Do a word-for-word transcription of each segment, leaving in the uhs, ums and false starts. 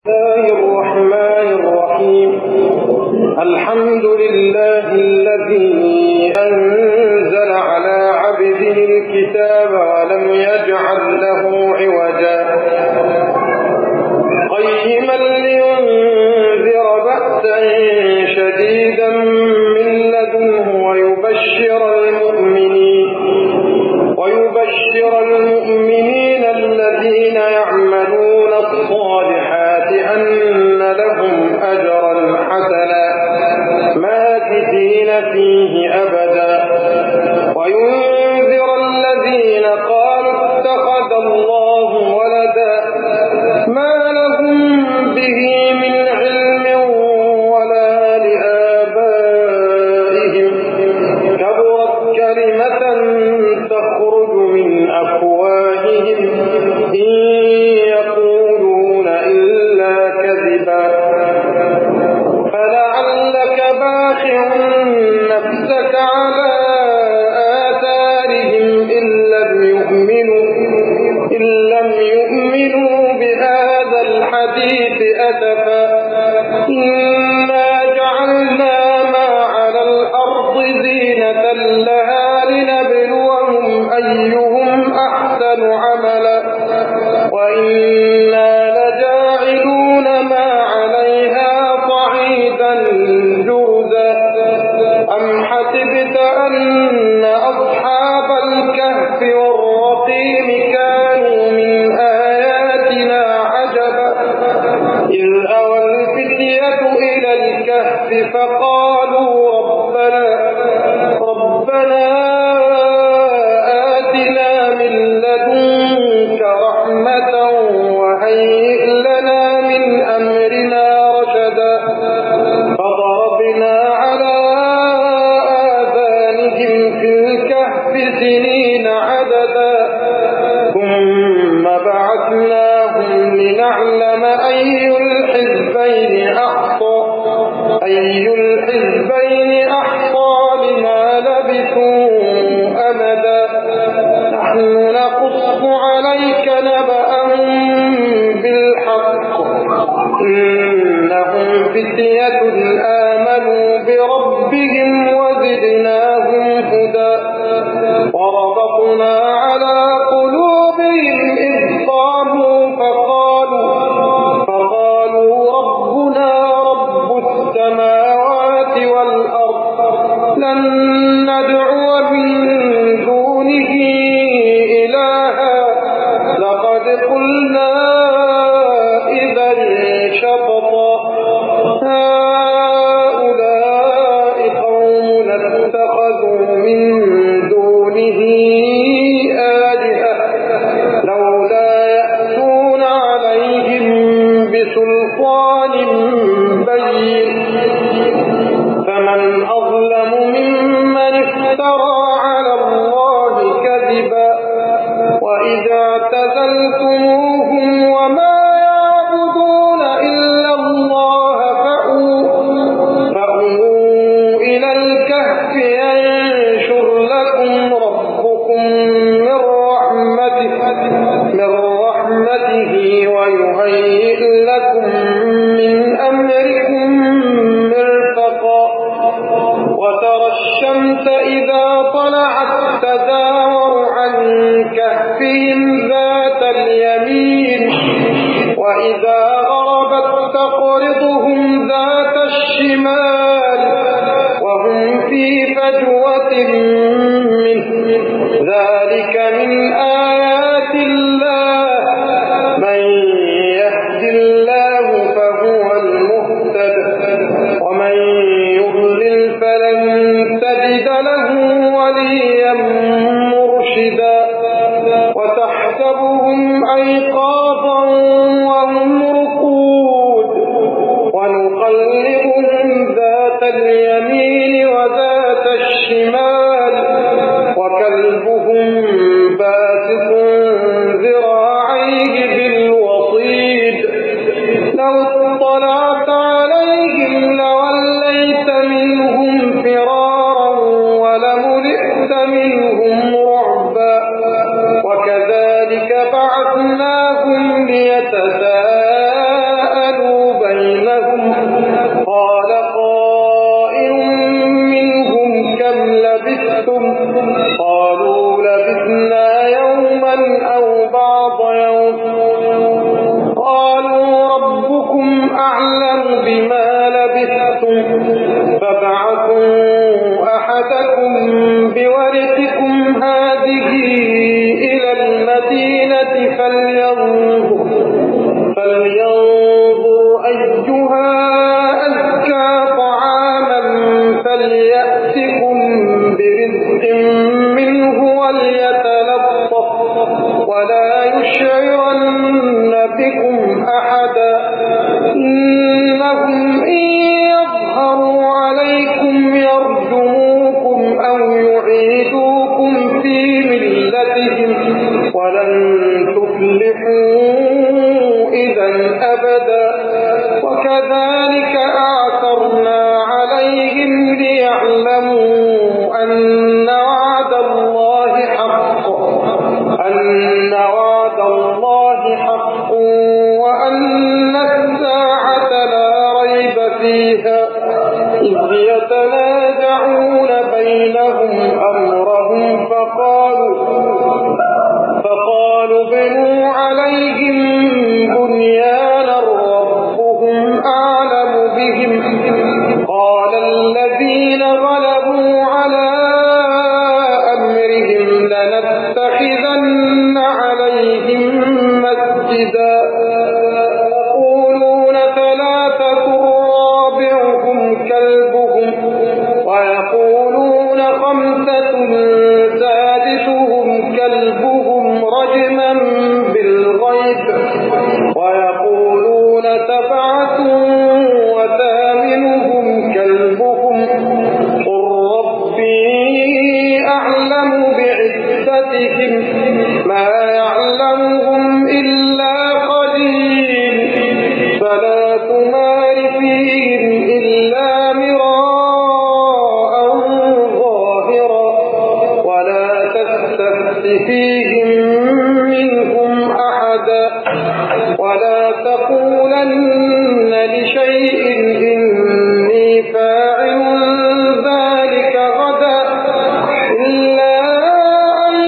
الحمد لله الذي أنزل على عبده الكتاب ولم يجعل له عوجا قيما لينذر بأسا شديدا من لدنه ويبشر المؤمنين ويبشر المؤمنين الذين يعملون الصالحات أن لهم أجرا حسنا ماكثين فيه أبدا وينذر الذين قالوا اتخذ الله ولدا ما لهم به من علم ولا لآبائهم كبرت كلمة تخرج من أفواههم إن يقولون إلا كذبا فلعلك باخع نفسك على آثارهم إن لم يؤمنوا إن لم يؤمنوا بهذا الحديث أسفا إنا جعلنا ما على الأرض زينة لها لنبلوهم أيهم أحسن عملا وإنا لجاعلون ما عليها صعيدا جرزا أم حسبت أن أصحاب الكهف والرقيم كانوا من آياتنا عجبا إذ أوى الفتية إلى الكهف فقالوا ربنا ربنا آتنا من لدنك رحمة وهيئ لنا من أمرنا رشدا فضربنا على آذانهم في الكهف سنين عددا ثم بعثناهم لنعلم أي الحزبين أحصى أي الحزبين أحصى لما لبثوا أمدا نحن نقص عليك نبأهم بالحق إنهم فتية آمنوا بربهم وزدناهم هدى وربطنا على قلوبهم إذ قاموا فقالوا فقالوا ربنا رب السماوات والأرض لن ندعو من دونه إلها لقد قلنا إذا شططا هؤلاء قوم اتخذوا من دونه آلهة لولا يأتون عليهم بسلطان بين فمن أظلم ممن افترى على الله كذبا وإذا اعتزلتموهم وما يعبدون إلا الله فأووا فأووا إلى الكهف ينشر لكم ربكم من رحمته من رحمته ويهيئ لكم من أمركم مرفقا وترى الشمس إذا طلعت تزاور عن كهفهم ذات اليمين وإذا غربت تقرضهم ذات الشمال وهم في فجوة منه ذلك من آيات الله من يهد الله فهو المهتد ومن يضلل فلن تجد له وليا مرشدا وتحسبهم أيقاظا وهم رقود ونقلبهم ذات اليمين وذات الشمال وكلبهم باسط ذراعيه بالوصيد لو اطلعت عليهم لوليت منهم فرارا ولملئت منهم رعبا وكذلك بعثناهم ليتساءلوا ربكم أعلم بما لبثتم فابعثوا أحدكم بورقكم هذه إلى المدينة فلينظر فلينظر أيها أزكى طعاما فليأتكم برزق منه وليتلطف ولا يشعرن بكم أحدا إنهم إن يظهروا عليكم يرجموكم أو يعيدوكم في ملتهم ولن تفلحوا إذا أبدا وكذلك أعثرنا عليهم ليعلموا أن وعد الله حق أن وعد الله حق وأن الساعة لا ريب فيها إذ يتنازعون بينهم أمرهم فقالوا فقالوا بنوا عليهم بنيانا ربهم أعلم بهم قال الذين غلبوا على أمرهم لنتخذن عليهم مسجدا يقولون ثلاثة رابعهم كلبهم ويقولون خمسة سادسهم كلبهم رجما بالغيب ويقولون سبعة وثامنهم كلبهم قل ربي أعلم بعزتهم ما يعلمهم إلا قليل فلا تمار فيهم إلا مراء ظاهرا ولا تستفت فيهم منهم أحدا ولا تقولن لشيء إني فاعل ذلك غدا إلا أن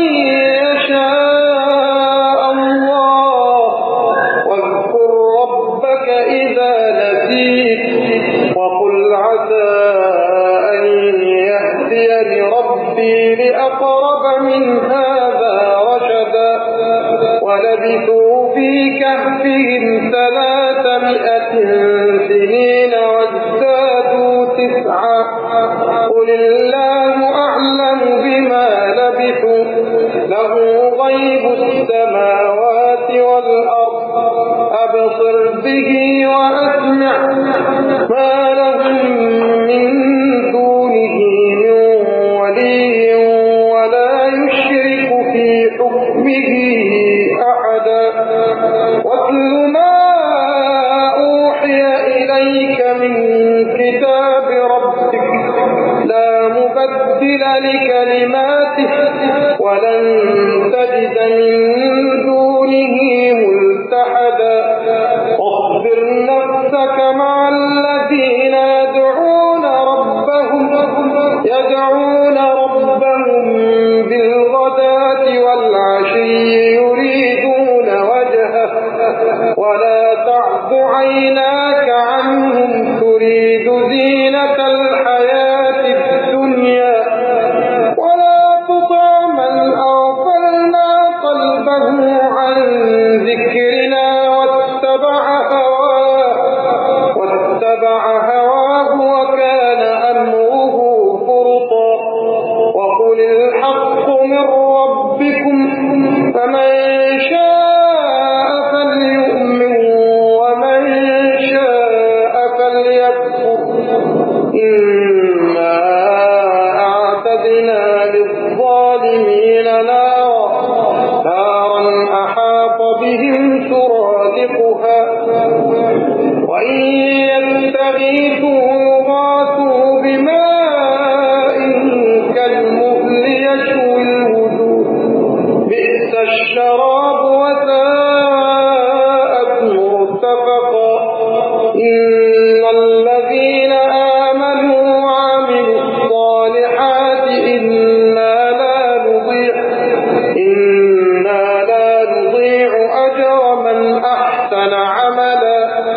يشاء الله واذكر ربك إذا نسيت وقل عسى أن يهديني ربي لأقرب من هذا رشدا ولبثوا في كهفهم ثلاثمائة سنين وازدادوا تسعا قل الله أعلم بما لبثوا له غيب السماوات والأرض أبصر به وأسمع ما لهم من دونه من ولي ولا يشرك في حكمه أحدا واتل ما أوحي إليك من كتاب ربك لا مبدل لكلماته ولن تجد من دونه ملتحدا واصبر نفسك مع الذين يدعون ربهم يدعون ربهم بالغداة والعشي يريدون وجهه ولا تعد عيناك عنهم تريد زينة الحياة الدنيا ولا تطع من أغفلنا قلبه عن ذكرنا واتبع هواه واتبع هواه وكان أمره فرطا وقل الحق من ربكم فمن شاء فليؤمن ومن شاء فليكفر إنا أعتدنا للظالمين نارا نارا أحاط بهم سرادقها وإن يستغيثوا يغاثوا بماء كالمهل يشوي الوجوه بئس الشراب وساءت مرتفقا إن الذين آمنوا وعملوا الصالحات إنا لا نضيع إنا لا نضيع أجر من أحسن عملا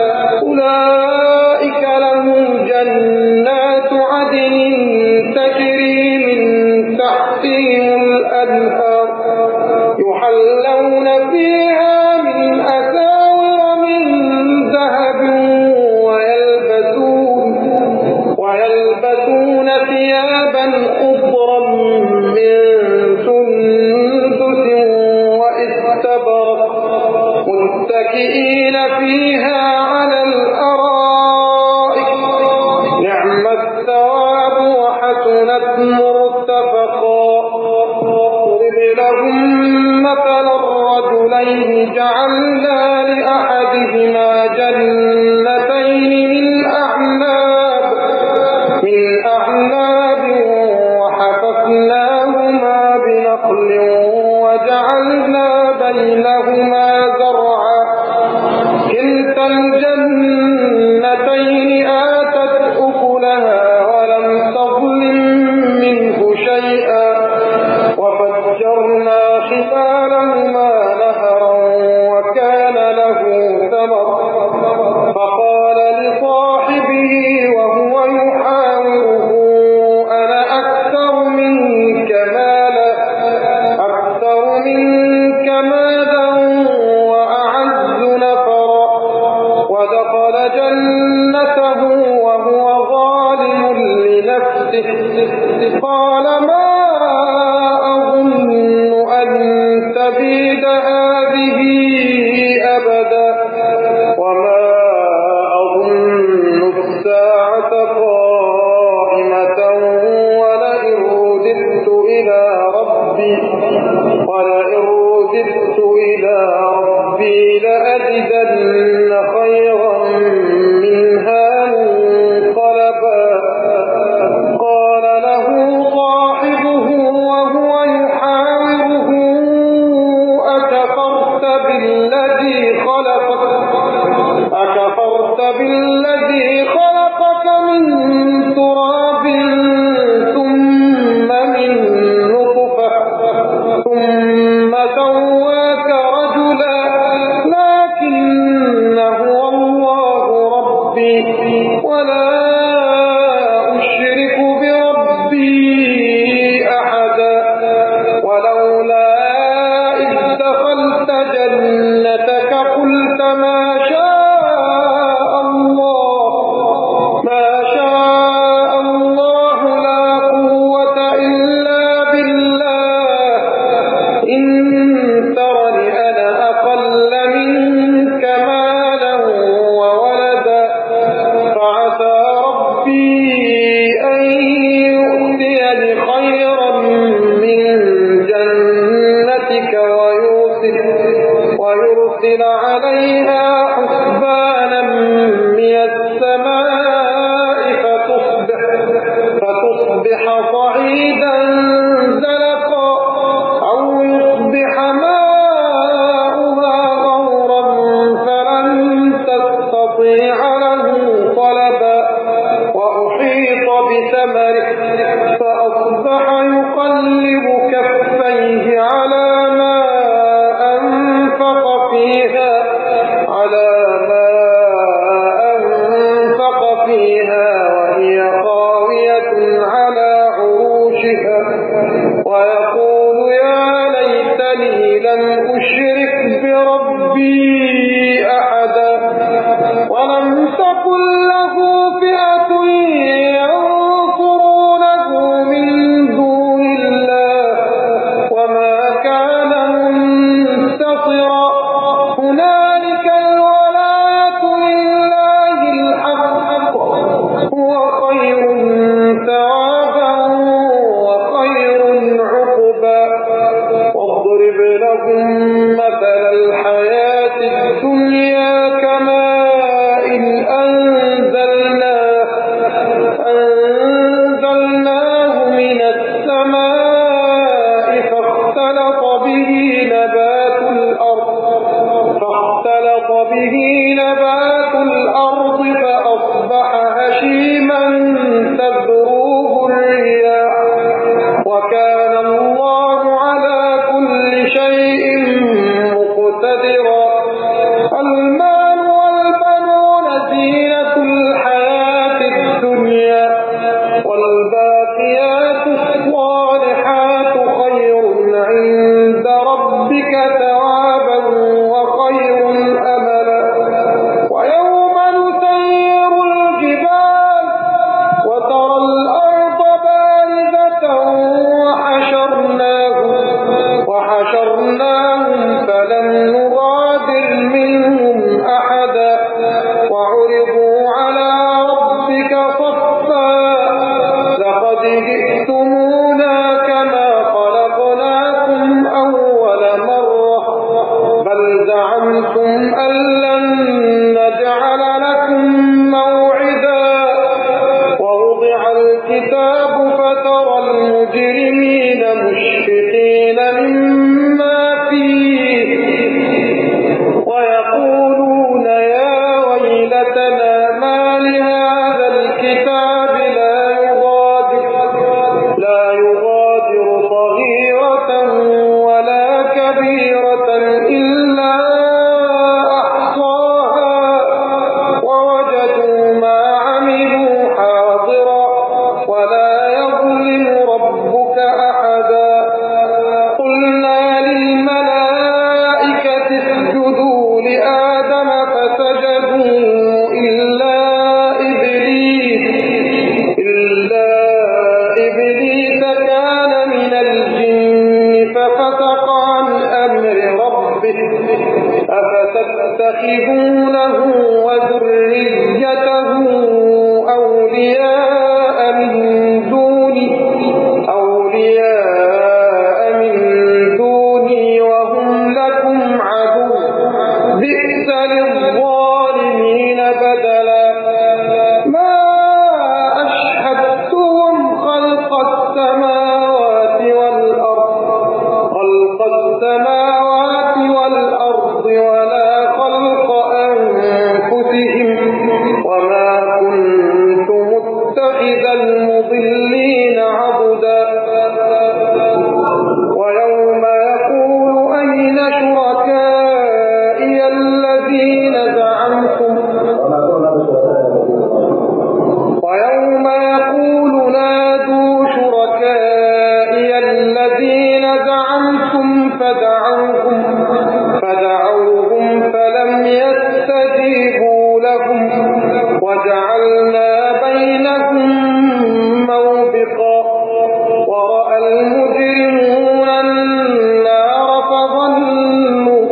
الجنتين آتت أكلها ولم تظلم منه شيئا وفجرنا خلالهما نهرا وكان له ثمر فقال لصاحبه وهو يحاوره أنا أكثر منك مالا أكثر منك مالا وأعز نفرا ودخل جنته وهو ظالم لنفسه قال ما أظن أن تبيد هذه أبدا وما أظن الساعة قائمة ولئن رددت إلى ربي ولئن رددت إلى ربي لأجدن خيرا منها منقلبا قال له صاحبه وهو يحاوره أكفرت بالذي خلقك أكفرت بالذي خلقك من تراب ثم من نطفة ثم سواك رجلا لكن هو الله ربي ولا أشرك بربي أحدا ولولا إذ دخلت جنتك قلت ما شاء الله ما شاء الله لا قوة إلا بالله إن ترني أنا أقل منك مالا وولدا فعسى ربي أن يؤتيني خيرا من جنتك ويرسل, ويرسل عليها حسبانا من السماء فتصبح, فتصبح صعيدا زلقا أو يصبح ماؤها غورا فلن تستطيع له طلبا وأحيط بثمره فأصبح يقلب كفيه على ما أنفق فيها على ما أنفق فيها وهي خاوية على عروشها ويقول يا ليتني لم أشرك بربي أحدا ولم تكن إلا إبليس إلا إبليس كان من الجن ففسق عن أمر ربه أفتتخذونه وذريته أولياء من دوني أولياء من دوني وهم لكم عدو بئس للظالمين بدلا ما أشهدتهم خلق السماوات والأرض خلق السماوات والأرض ولا خلق أنفسهم وما كنت متخذ المضلين عضدا ويوم يقول أين شركائي الذين زعمتم ويوم يقول نادوا شركائي الذين زعمتم فدعوهم فدعوهم فلم يستجيبوا لهم وجعلنا بينهم موبقا ورأى المجرمون النار فظنوا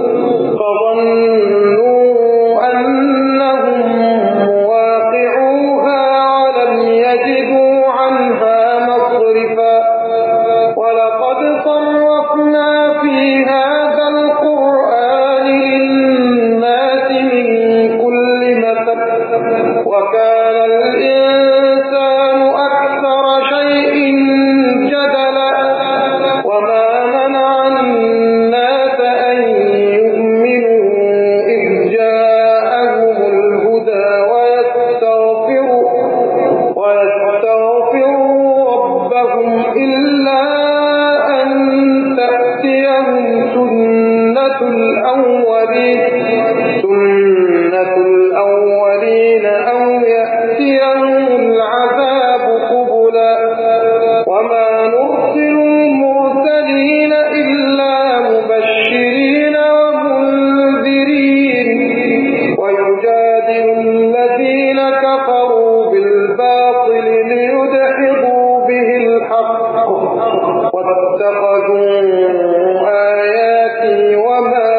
فظنوا أنهم واقعوها ولم يجدوا عنها مصرفا ولقد صرفنا في هذا القرآن للناس من كل مثل وكان الإنسان أكثر شيء جدلا وما منع الناس أن يؤمنوا إذ جاءهم الهدى ويستغفروا ويستغفروا ربهم إلا أن تأتيهم سنة الأولين سنة الأولين أو يأتيهم العذاب قبلا وما نرسل المرسلين إلا مبشرين ومنذرين ويجادل الذين كفروا بالباطل ليدحضوا به الحق واتخذوا آياتي وما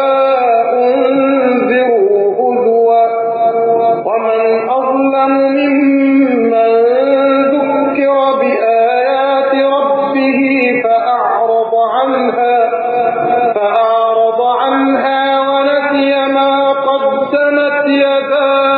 أنذروا هزوا ومن أظلم ممن ذكر بآيات ربه فأعرض عنها فأعرض عنها ونسي ما قدمت يداه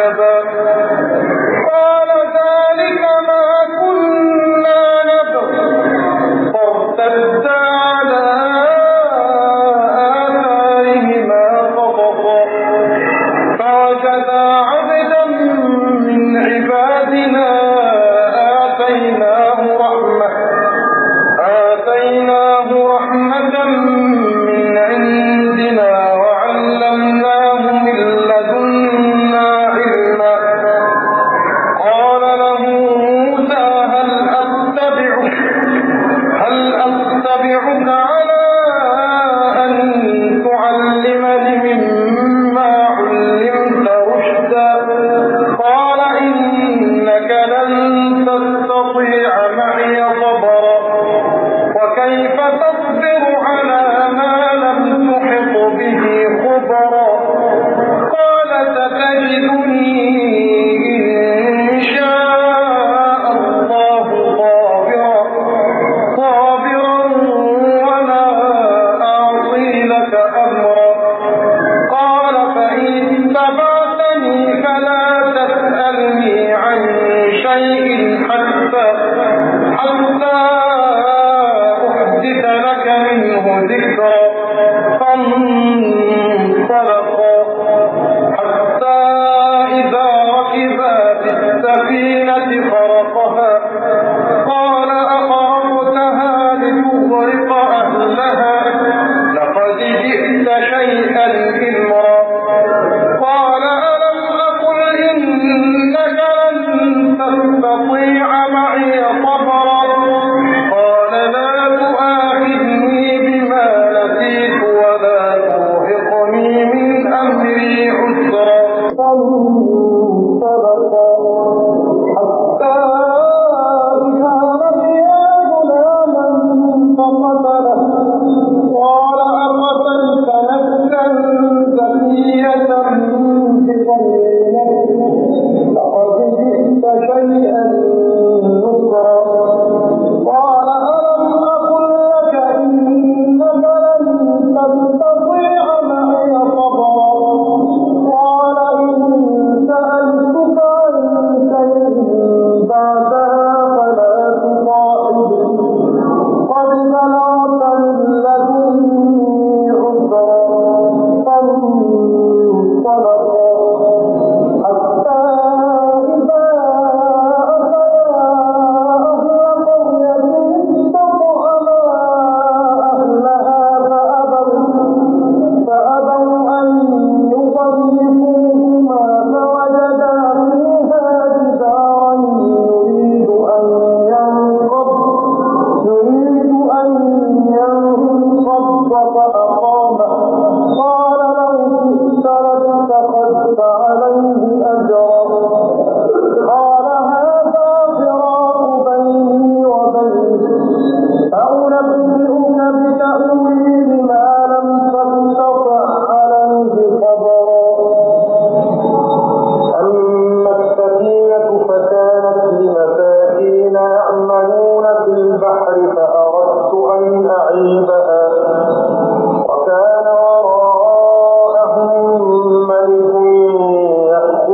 عجبا قال ذلك ما كنا نبغ فارتدا على آثارهما قصصا فوجدا عبدا من عبادنا آتيناه رحمة آتيناه رحمة من عندنا وعلمناه من لدنا علما قال له موسى هل أتبعك هل أتبعك على أن تعلمني مما علمت رشدا قال إنك لن تستطيع معي صبرا وكيف تصبر على ما لم تحط به خبرا قال ستجدني إن شاء الله صابرا صابرا ولا أعصي لك أمرا قال فإن اتبعتني فلا تسألني عن شيء حتى حتى أحدث لك منه ذكرا فانطلقا حتى إذا ركبا في السفينة خرقها قال أخرقتها لتغرق أهلها لقد جئت شيئا إمرا قال ألم أقل إنك لن تستطيع معي صبرا قال لا تؤاخذني بما نسيت ولا ترهقني من أمري عسرا فانطلقا حتى إذا لقيا غلاما فقتله قال أقتلت نفسا زكية بغير نفس لقد جئت شيئا نكرا قال ألم أقل لك إنك لن تستطيع معي صبرا قال إن سألتك عن شيء بعدها فلا تصاحبني قد بلغت من لدني عذرا فانطلقا حتى إذا أتيا أهل قرية استطعما أهلها فأبوا فأبوا أن يضيفوهما فوجدا فيها جدارا يريد أن ينقض يريد أن ينقض فأقامه قال لو شئت لاتخذت عليه أجرا قال هذا فراق بيني وبينك أنبئك بتأويل ما لم تستطع عليه صبرا أما السفينة فكانت لمساكين يعملون في البحر فأردت أن أعيبها وكان وراءهم ملك يأخذ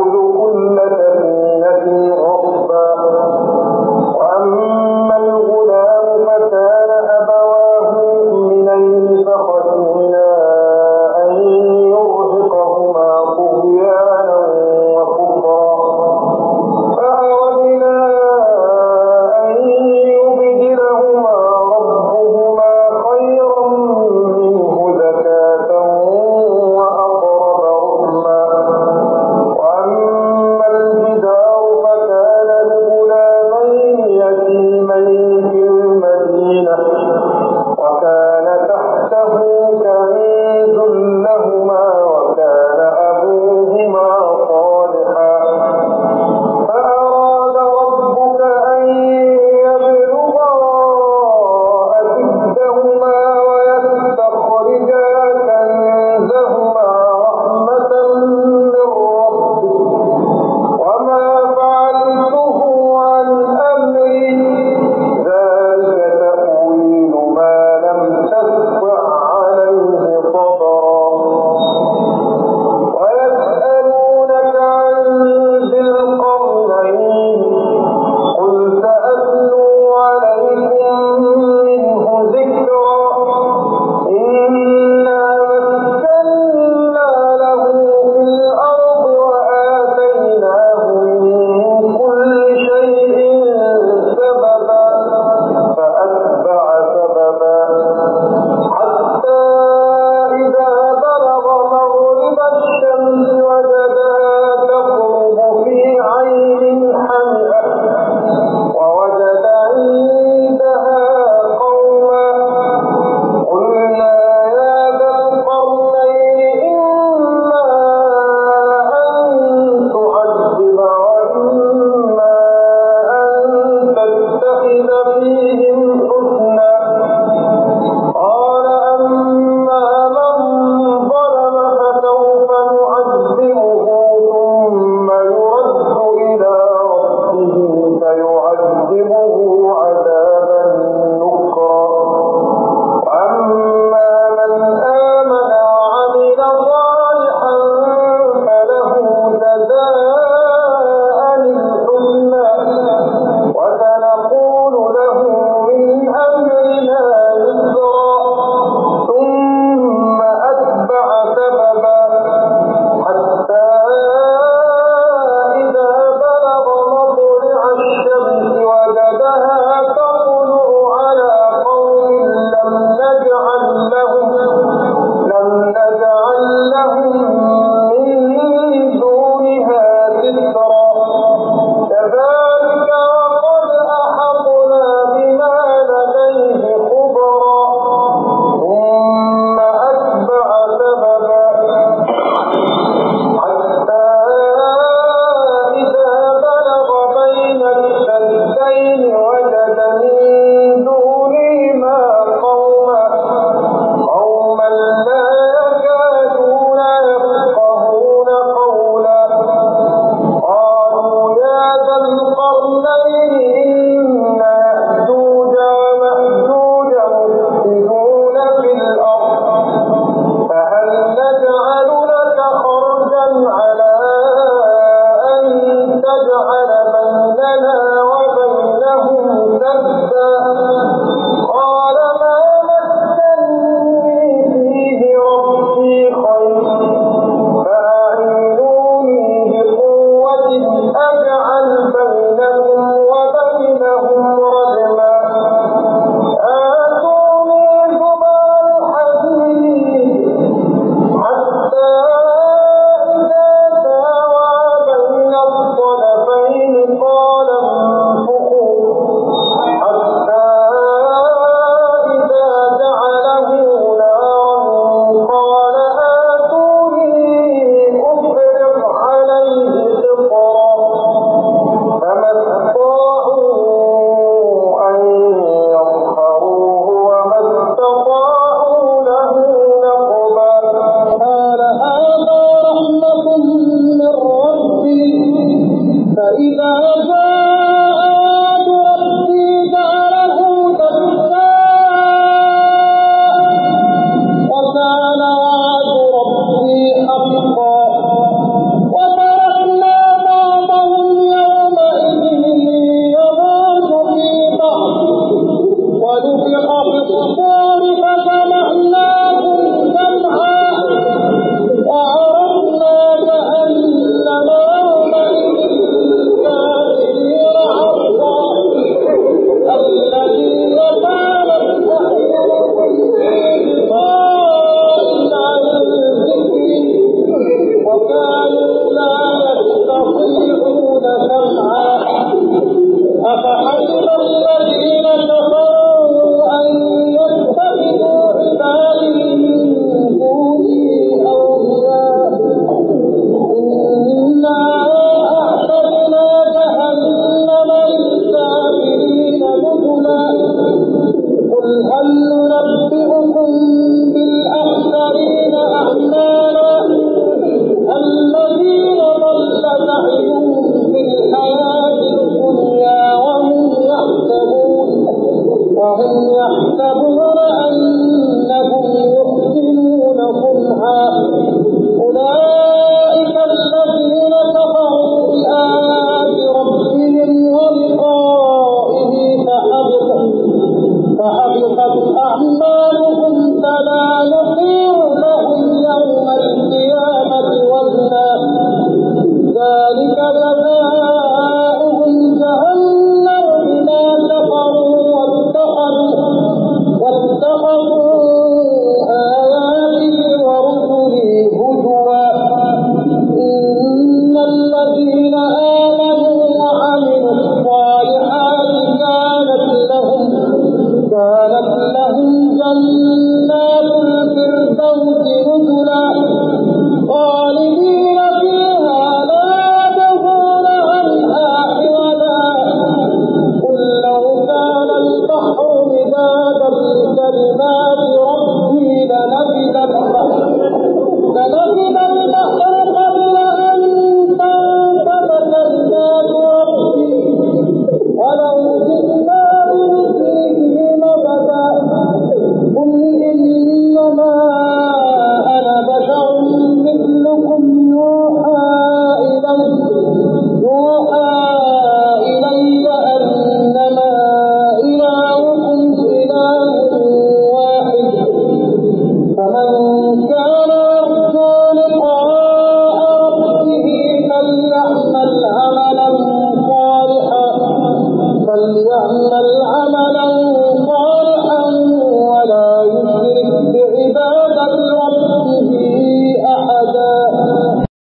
ذلك جزاء